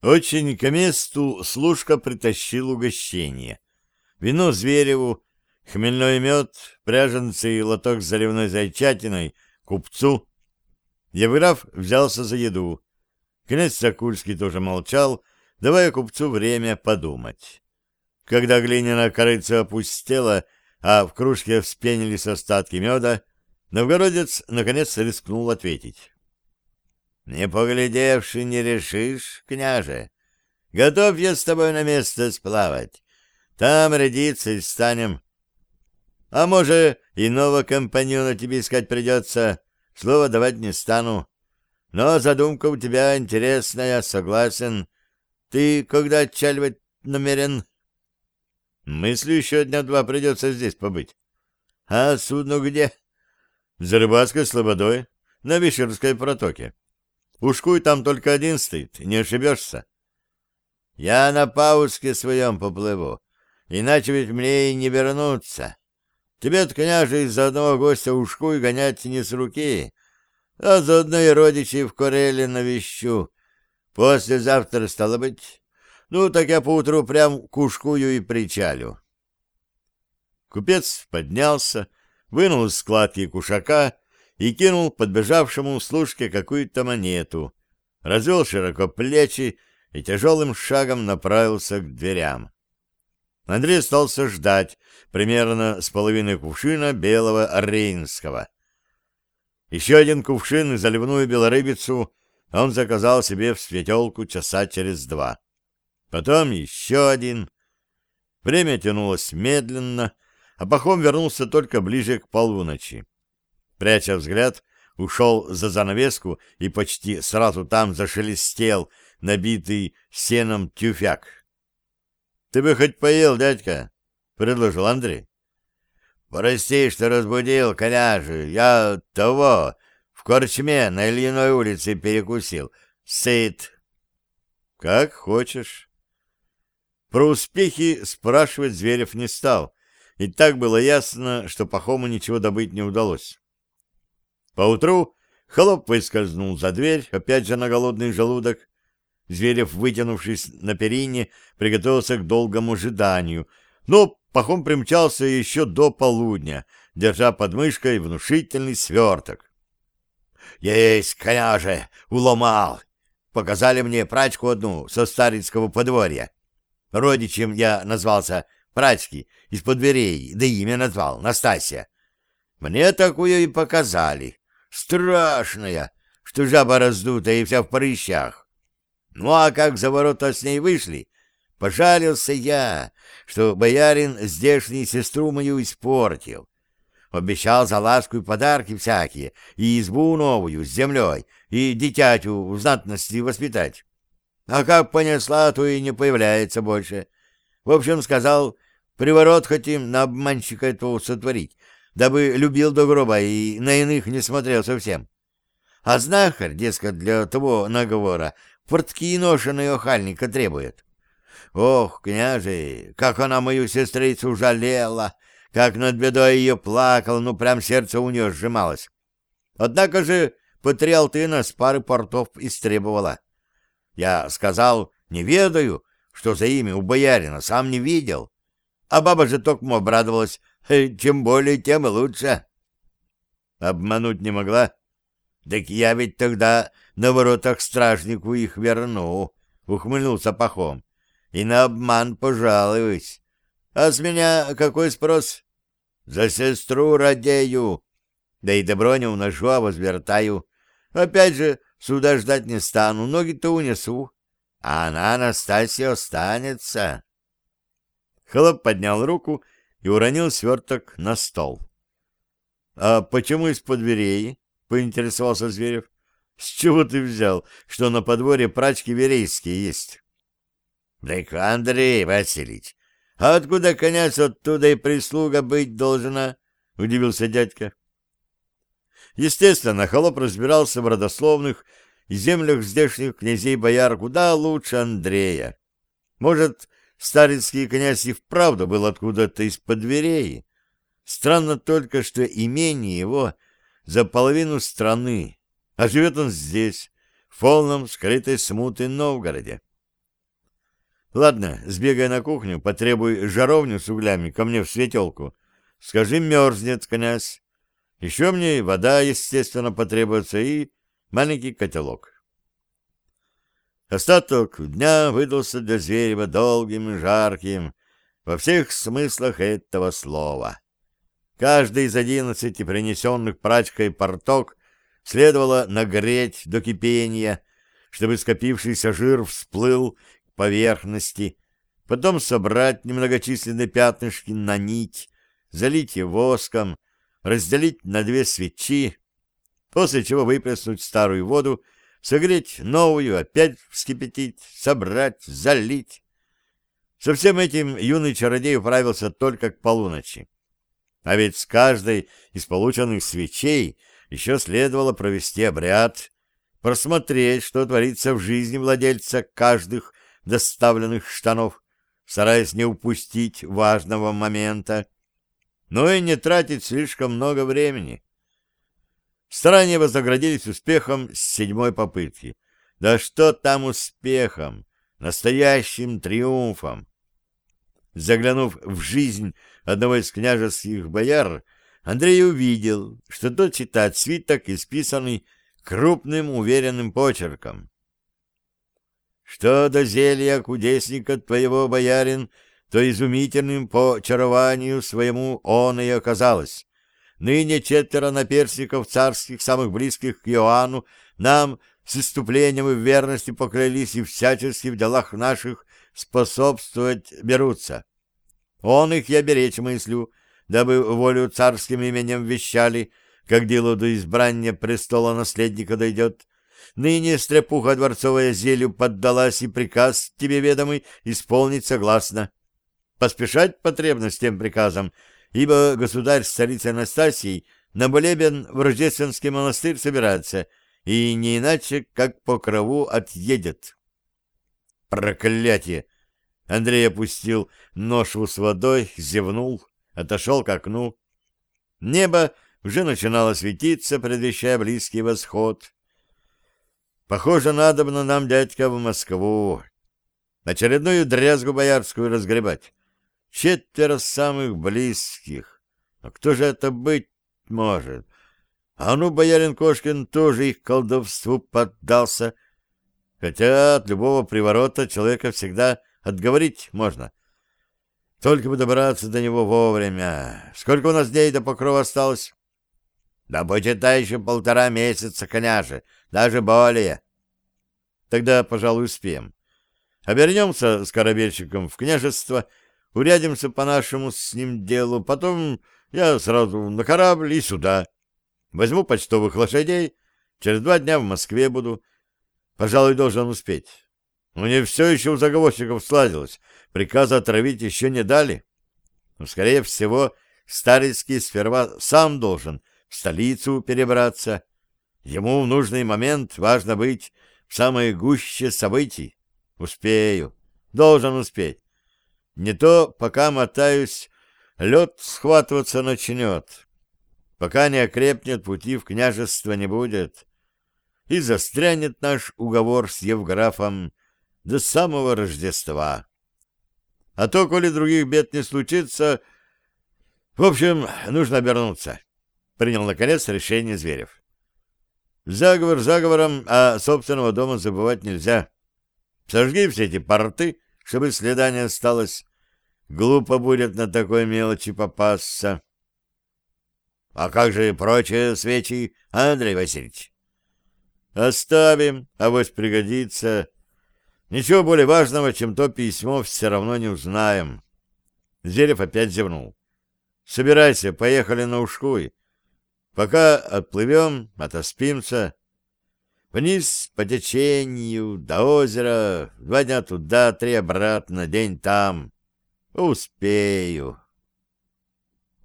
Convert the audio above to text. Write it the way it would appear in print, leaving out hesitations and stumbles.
Очень к месту служка притащил угощение. Вино Звереву, хмельной мед, пряженцы и лоток с заливной зайчатиной купцу. Евграф взялся за еду. Князь Сокульский тоже молчал, давая купцу время подумать. Когда глиняная корыца опустела, а в кружке вспенились остатки меда, новгородец наконец рискнул ответить. — Не поглядевши, не решишь, княже. Готов я с тобой на место сплавать. Там рядиться и станем. А может, иного компаньона тебе искать придется. Слово давать не стану. Но задумка у тебя интересная, согласен. Ты когда отчаливать намерен? Мыслю, еще дня два придется здесь побыть. А судно где? За рыбацкой слободой, на Вишерской протоке. Ушкуй там только один стоит, не ошибешься. Я на пауске своем поплыву, иначе ведь мне и не вернуться. Тебе-то, княже, из-за одного гостя ушкуй гонять не с руки, а заодно и родичей в Кореле навещу. Послезавтра, стало быть. Ну, так я поутру прям к ушкую и причалю. Купец поднялся, вынул из складки кушака и кинул подбежавшему служке какую-то монету, развел широко плечи и тяжелым шагом направился к дверям. Андрей остался ждать примерно с половиной кувшина белого рейнского. Еще один кувшин и заливную белорыбицу он заказал себе в светелку часа через два. Потом еще один. Время тянулось медленно, а Пахом вернулся только ближе к полуночи. Пряча взгляд, ушел за занавеску и почти сразу там зашелестел набитый сеном тюфяк. — Ты бы хоть поел, дядька? — предложил Андрей. — Прости, что разбудил, княже. Я того в корчме на Ильиной улице перекусил. Сыт. — Как хочешь. Про успехи спрашивать Зверев не стал, и так было ясно, что Пахому ничего добыть не удалось. Поутру холоп выскользнул за дверь, опять же на голодный желудок. Зверев, вытянувшись на перине, приготовился к долгому ожиданию, но Пахом примчался еще до полудня, держа под мышкой внушительный сверток. — Есть, княже, уломал! Показали мне прачку одну со Старицкого подворья. Родичем я назвался Прачки, из-под дверей, да имя назвал, Настасья. Мне такую и показали. Страшная, что жаба раздутая и вся в прыщах. Ну, а как за ворота с ней вышли, пожалился я, что боярин здешний сестру мою испортил. Обещал за ласку и подарки всякие, и избу новую с землей, и дитятю в знатности воспитать. А как понесла, то и не появляется больше. В общем, сказал, приворот хотим на обманщика этого сотворить, дабы любил до гроба и на иных не смотрел совсем. А знахарь, дескать, для того наговора портки ношеные охальника требует. Ох, княже, как она мою сестрицу жалела, как над бедой ее плакал, ну прям сердце у нее сжималось. Однако же Патриалтына с пары портов истребовала. Я сказал, не ведаю, что за имя у боярина, сам не видел. А баба же токмо обрадовалась, чем более, тем и лучше. Обмануть не могла? Так я ведь тогда на воротах стражнику их верну, ухмыльнулся Пахом. И на обман пожалуюсь. А с меня какой спрос? За сестру радею. Да и добро не уношу, а возвертаю. Опять же, суда ждать не стану, ноги-то унесу. А она, Анастасия, останется. Холоп поднял руку и уронил сверток на стол. — А почему из-под дверей? — поинтересовался Зверев. — С чего ты взял, что на подворье прачки верейские есть? — Так, Андрей Васильевич, а откуда, князь, оттуда и прислуга быть должна? — удивился дядька. Естественно, холоп разбирался в родословных и землях здешних князей-бояр куда лучше Андрея. Может, старецкий князь и вправду был откуда-то из-под дверей. Странно только, что имение его за половину страны, а живет он здесь, в полном скрытой смуты Новгороде. Ладно, сбегай на кухню, потребуй жаровню с углями ко мне в светелку. Скажи, мерзнет князь. Еще мне вода, естественно, потребуется и маленький котелок. Остаток дня выдался для Зверева долгим и жарким во всех смыслах этого слова. Каждый из 11 принесенных прачкой порток следовало нагреть до кипения, чтобы скопившийся жир всплыл к поверхности, потом собрать немногочисленные пятнышки на нить, залить ее воском, разделить на 2 свечи, после чего выплеснуть старую воду, согреть новую, опять вскипятить, собрать, залить. Со всем этим юный чародей управился только к полуночи. А ведь с каждой из полученных свечей еще следовало провести обряд, просмотреть, что творится в жизни владельца каждых доставленных штанов, стараясь не упустить важного момента, но и не тратить слишком много времени. Старания вознаградились успехом с 7-й попытки. Да что там успехом? Настоящим триумфом. Заглянув в жизнь одного из княжеских бояр, Андрей увидел, что тот читает свиток, исписанный крупным уверенным почерком. «Что до зелья кудесника твоего, боярин, то изумительным по чарованию своему он и оказалось. Ныне 4 наперсников царских, самых близких к Иоанну, нам с иступлением и в верности поклялись и всячески в делах наших способствовать берутся. Он их я беречь мыслю, дабы волю царским именем вещали, как дело до избрания престола наследника дойдет. Ныне стряпуха дворцовая зелью поддалась, и приказ тебе ведомый исполнить согласно. Поспешать потребно с тем приказом, ибо государь с царицей Анастасией на молебен в Рождественский монастырь собирается, и не иначе, как по крову отъедет. Проклятие! Андрей опустил ношу с водой, зевнул, отошел к окну. Небо уже начинало светиться, предвещая близкий восход. Похоже, надобно нам, дядька, в Москву. Очередную дрязгу боярскую разгребать. 4 самых близких. А кто же это быть может? А ну, боярин Кошкин тоже их колдовству поддался. Хотя от любого приворота человека всегда отговорить можно. Только бы добраться до него вовремя. Сколько у нас дней до покрова осталось? Да почитай, еще 1,5 месяца, княже, даже более. Тогда, пожалуй, успеем. Обернемся с корабельщиком в княжество, урядимся по нашему с ним делу, потом я сразу на корабль и сюда. Возьму почтовых лошадей, через 2 дня в Москве буду. Пожалуй, должен успеть. Мне все еще у заговорщиков сладилось, приказа отравить еще не дали. Но, скорее всего, Старицкий сперва сам должен в столицу перебраться. Ему в нужный момент важно быть в самой гуще событий. Успею, должен успеть. Не то, пока мотаюсь, лед схватываться начнет. Пока не окрепнет, пути в княжество не будет. И застрянет наш уговор с Евграфом до самого Рождества. А то, коли других бед не случится... В общем, нужно обернуться. Принял, наконец, решение Зверев. Заговор заговором, а собственного дома забывать нельзя. Сожги все эти порты, чтобы следа не осталось. Глупо будет на такой мелочи попасться. А как же прочие свечи, Андрей Васильевич? Оставим, авось пригодится. Ничего более важного, чем то письмо, все равно не узнаем. Зверев опять зевнул. Собирайся, поехали на Ушкуй. Пока отплывем, отоспимся. Вниз по течению, до озера, 2 дня туда, 3 обратно, день там. Успею.